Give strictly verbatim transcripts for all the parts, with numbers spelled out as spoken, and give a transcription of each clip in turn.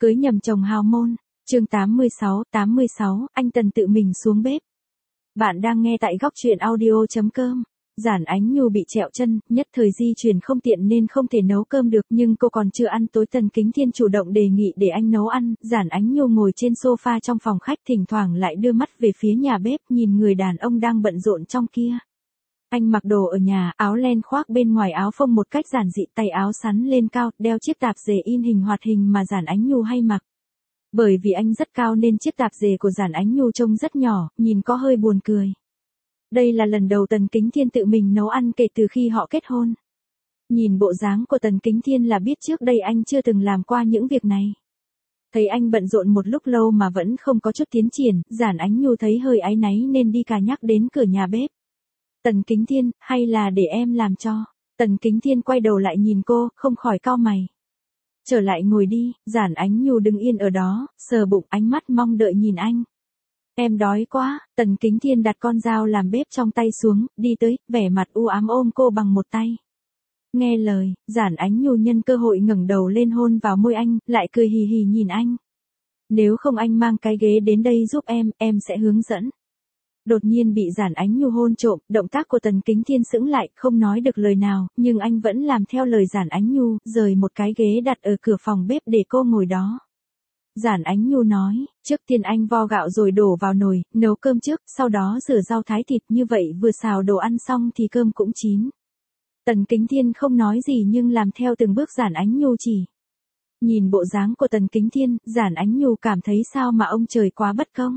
Cưới nhầm chồng hào môn, chương tám mươi sáu, tám mươi sáu, anh Tần tự mình xuống bếp. Bạn đang nghe tại góc truyện audio.com. Giản Ánh Nhu bị trẹo chân, nhất thời di chuyển không tiện nên không thể nấu cơm được, nhưng cô còn chưa ăn tối. Tần Kính Thiên chủ động đề nghị để anh nấu ăn. Giản Ánh Nhu ngồi trên sofa trong phòng khách, thỉnh thoảng lại đưa mắt về phía nhà bếp, nhìn người đàn ông đang bận rộn trong kia. Anh mặc đồ ở nhà, áo len khoác bên ngoài áo phông một cách giản dị, tay áo sắn lên cao, đeo chiếc tạp dề in hình hoạt hình mà Giản Ánh Nhu hay mặc. Bởi vì anh rất cao nên chiếc tạp dề của Giản Ánh Nhu trông rất nhỏ, nhìn có hơi buồn cười. Đây là lần đầu Tần Kính Thiên tự mình nấu ăn kể từ khi họ kết hôn. Nhìn bộ dáng của Tần Kính Thiên là biết trước đây anh chưa từng làm qua những việc này. Thấy anh bận rộn một lúc lâu mà vẫn không có chút tiến triển, Giản Ánh Nhu thấy hơi áy náy nên đi cả nhắc đến cửa nhà bếp. Tần Kính Thiên, hay là để em làm cho? Tần Kính Thiên quay đầu lại nhìn cô, không khỏi cau mày. Trở lại ngồi đi. Giản Ánh Nhu đứng yên ở đó, sờ bụng, ánh mắt mong đợi nhìn anh. Em đói quá. Tần Kính Thiên đặt con dao làm bếp trong tay xuống, đi tới, vẻ mặt u ám ôm cô bằng một tay. Nghe lời, Giản Ánh Nhu nhân cơ hội ngẩng đầu lên hôn vào môi anh, lại cười hì hì nhìn anh. Nếu không anh mang cái ghế đến đây giúp em, em sẽ hướng dẫn. Đột nhiên bị Giản Ánh Nhu hôn trộm, động tác của Tần Kính Thiên sững lại, không nói được lời nào, nhưng anh vẫn làm theo lời Giản Ánh Nhu, rời một cái ghế đặt ở cửa phòng bếp để cô ngồi đó. Giản Ánh Nhu nói, trước tiên anh vo gạo rồi đổ vào nồi, nấu cơm trước, sau đó rửa rau thái thịt, như vậy vừa xào đồ ăn xong thì cơm cũng chín. Tần Kính Thiên không nói gì nhưng làm theo từng bước Giản Ánh Nhu chỉ. Nhìn bộ dáng của Tần Kính Thiên, Giản Ánh Nhu cảm thấy sao mà ông trời quá bất công.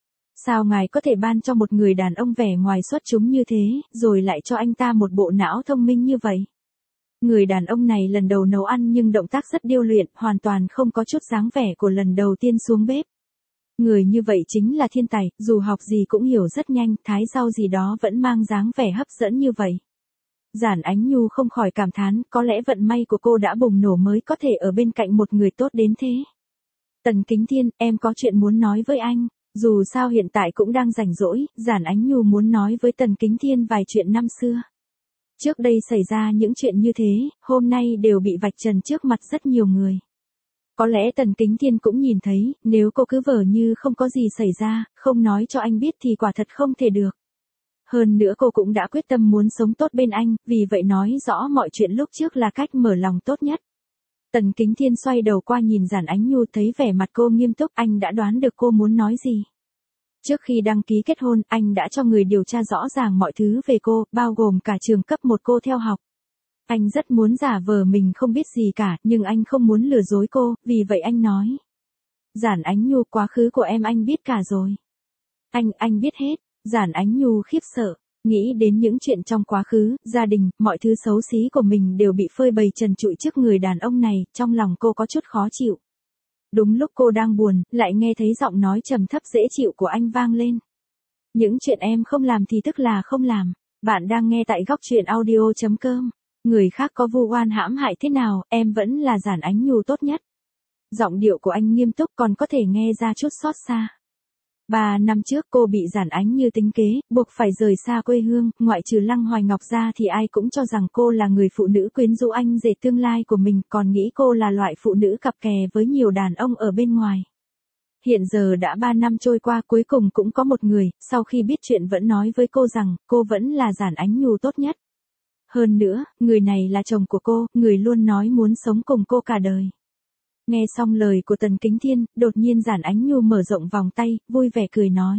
Sao ngài có thể ban cho một người đàn ông vẻ ngoài xuất chúng như thế, rồi lại cho anh ta một bộ não thông minh như vậy? Người đàn ông này lần đầu nấu ăn nhưng động tác rất điêu luyện, hoàn toàn không có chút dáng vẻ của lần đầu tiên xuống bếp. Người như vậy chính là thiên tài, dù học gì cũng hiểu rất nhanh, thái rau gì đó vẫn mang dáng vẻ hấp dẫn như vậy. Giản Ánh Nhu không khỏi cảm thán, có lẽ vận may của cô đã bùng nổ mới có thể ở bên cạnh một người tốt đến thế. Tần Kính Thiên, em có chuyện muốn nói với anh. Dù sao hiện tại cũng đang rảnh rỗi, Giản Ánh Nhu muốn nói với Tần Kính Thiên vài chuyện năm xưa. Trước đây xảy ra những chuyện như thế, hôm nay đều bị vạch trần trước mặt rất nhiều người. Có lẽ Tần Kính Thiên cũng nhìn thấy, nếu cô cứ vờ như không có gì xảy ra, không nói cho anh biết thì quả thật không thể được. Hơn nữa cô cũng đã quyết tâm muốn sống tốt bên anh, vì vậy nói rõ mọi chuyện lúc trước là cách mở lòng tốt nhất. Tần Kính Thiên xoay đầu qua nhìn Giản Ánh Nhu, thấy vẻ mặt cô nghiêm túc, anh đã đoán được cô muốn nói gì. Trước khi đăng ký kết hôn, anh đã cho người điều tra rõ ràng mọi thứ về cô, bao gồm cả trường cấp một cô theo học. Anh rất muốn giả vờ mình không biết gì cả, nhưng anh không muốn lừa dối cô, vì vậy anh nói. Giản Ánh Nhu, quá khứ của em anh biết cả rồi. Anh, anh biết hết. Giản Ánh Nhu khiếp sợ. Nghĩ đến những chuyện trong quá khứ, gia đình, mọi thứ xấu xí của mình đều bị phơi bày trần trụi trước người đàn ông này, trong lòng cô có chút khó chịu. Đúng lúc cô đang buồn, lại nghe thấy giọng nói trầm thấp dễ chịu của anh vang lên. Những chuyện em không làm thì tức là không làm. Bạn đang nghe tại góc truyện audio.com. Người khác có vu oan hãm hại thế nào, em vẫn là Giản Ánh Nhu tốt nhất. Giọng điệu của anh nghiêm túc, còn có thể nghe ra chút xót xa. Ba năm trước cô bị Giản Ánh Như tính kế, buộc phải rời xa quê hương, ngoại trừ Lăng Hoài Ngọc ra thì ai cũng cho rằng cô là người phụ nữ quyến rũ anh rể tương lai của mình, còn nghĩ cô là loại phụ nữ cặp kè với nhiều đàn ông ở bên ngoài. Hiện giờ đã ba năm trôi qua, cuối cùng cũng có một người, sau khi biết chuyện vẫn nói với cô rằng, cô vẫn là Giản Ánh Nhu tốt nhất. Hơn nữa, người này là chồng của cô, người luôn nói muốn sống cùng cô cả đời. Nghe xong lời của Tần Kính Thiên, đột nhiên Giản Ánh Nhu mở rộng vòng tay, vui vẻ cười nói.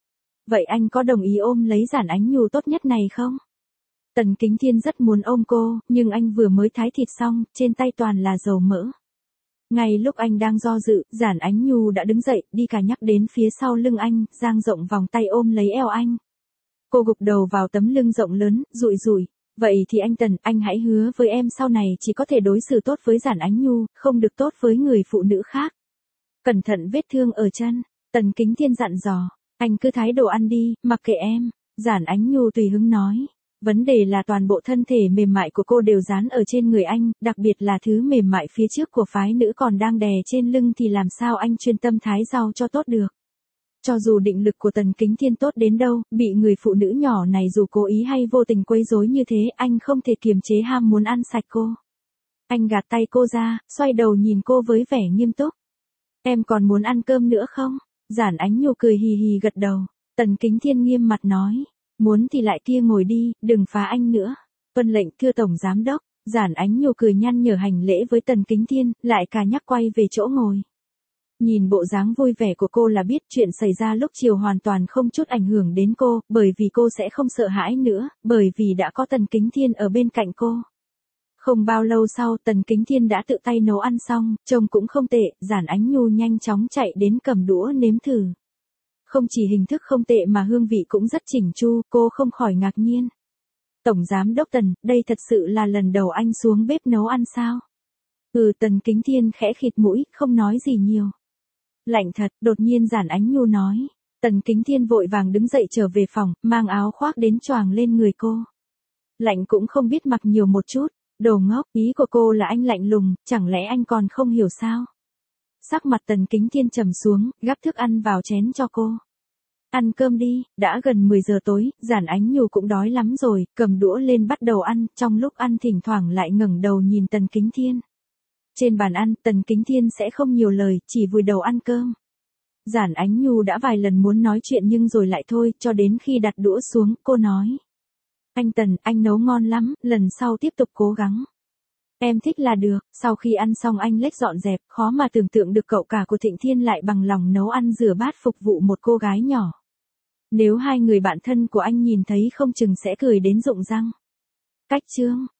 Vậy anh có đồng ý ôm lấy Giản Ánh Nhu tốt nhất này không? Tần Kính Thiên rất muốn ôm cô, nhưng anh vừa mới thái thịt xong, trên tay toàn là dầu mỡ. Ngay lúc anh đang do dự, Giản Ánh Nhu đã đứng dậy, đi cả nhắc đến phía sau lưng anh, dang rộng vòng tay ôm lấy eo anh. Cô gục đầu vào tấm lưng rộng lớn, rụi rụi. Vậy thì anh Tần, anh hãy hứa với em sau này chỉ có thể đối xử tốt với Giản Ánh Nhu, không được tốt với người phụ nữ khác. Cẩn thận vết thương ở chân. Tần Kính Thiên dặn dò, anh cứ thái đồ ăn đi, mặc kệ em. Giản Ánh Nhu tùy hứng nói. Vấn đề là toàn bộ thân thể mềm mại của cô đều dán ở trên người anh, đặc biệt là thứ mềm mại phía trước của phái nữ còn đang đè trên lưng thì làm sao anh chuyên tâm thái rau cho tốt được. Cho dù định lực của Tần Kính Thiên tốt đến đâu, bị người phụ nữ nhỏ này dù cố ý hay vô tình quấy rối như thế, anh không thể kiềm chế ham muốn ăn sạch cô. Anh gạt tay cô ra, xoay đầu nhìn cô với vẻ nghiêm túc. Em còn muốn ăn cơm nữa không? Giản Ánh Nhu cười hì hì gật đầu. Tần Kính Thiên nghiêm mặt nói. Muốn thì lại kia ngồi đi, đừng phá anh nữa. Tuân lệnh thưa Tổng Giám Đốc. Giản Ánh Nhu cười nhăn nhở hành lễ với Tần Kính Thiên, lại cả nhắc quay về chỗ ngồi. Nhìn bộ dáng vui vẻ của cô là biết chuyện xảy ra lúc chiều hoàn toàn không chút ảnh hưởng đến cô, bởi vì cô sẽ không sợ hãi nữa, bởi vì đã có Tần Kính Thiên ở bên cạnh cô. Không bao lâu sau Tần Kính Thiên đã tự tay nấu ăn xong, trông cũng không tệ, Giản Ánh Nhu nhanh chóng chạy đến cầm đũa nếm thử. Không chỉ hình thức không tệ mà hương vị cũng rất chỉnh chu, cô không khỏi ngạc nhiên. Tổng Giám Đốc Tần, đây thật sự là lần đầu anh xuống bếp nấu ăn sao? Ừ, Tần Kính Thiên khẽ khịt mũi, không nói gì nhiều. Lạnh thật, đột nhiên Giản Ánh Nhu nói. Tần Kính Thiên vội vàng đứng dậy trở về phòng, mang áo khoác đến choàng lên người cô. Lạnh cũng không biết mặc nhiều một chút. Đồ ngốc, ý của cô là anh lạnh lùng, chẳng lẽ anh còn không hiểu sao? Sắc mặt Tần Kính Thiên trầm xuống, gắp thức ăn vào chén cho cô. Ăn cơm đi, đã gần mười giờ tối, Giản Ánh Nhu cũng đói lắm rồi, cầm đũa lên bắt đầu ăn, trong lúc ăn thỉnh thoảng lại ngẩng đầu nhìn Tần Kính Thiên. Trên bàn ăn, Tần Kính Thiên sẽ không nhiều lời, chỉ vùi đầu ăn cơm. Giản Ánh Nhu đã vài lần muốn nói chuyện nhưng rồi lại thôi, cho đến khi đặt đũa xuống, cô nói. Anh Tần, anh nấu ngon lắm, lần sau tiếp tục cố gắng. Em thích là được. Sau khi ăn xong anh lếch dọn dẹp, khó mà tưởng tượng được cậu cả của Thịnh Thiên lại bằng lòng nấu ăn rửa bát phục vụ một cô gái nhỏ. Nếu hai người bạn thân của anh nhìn thấy không chừng sẽ cười đến rụng răng. Cách chương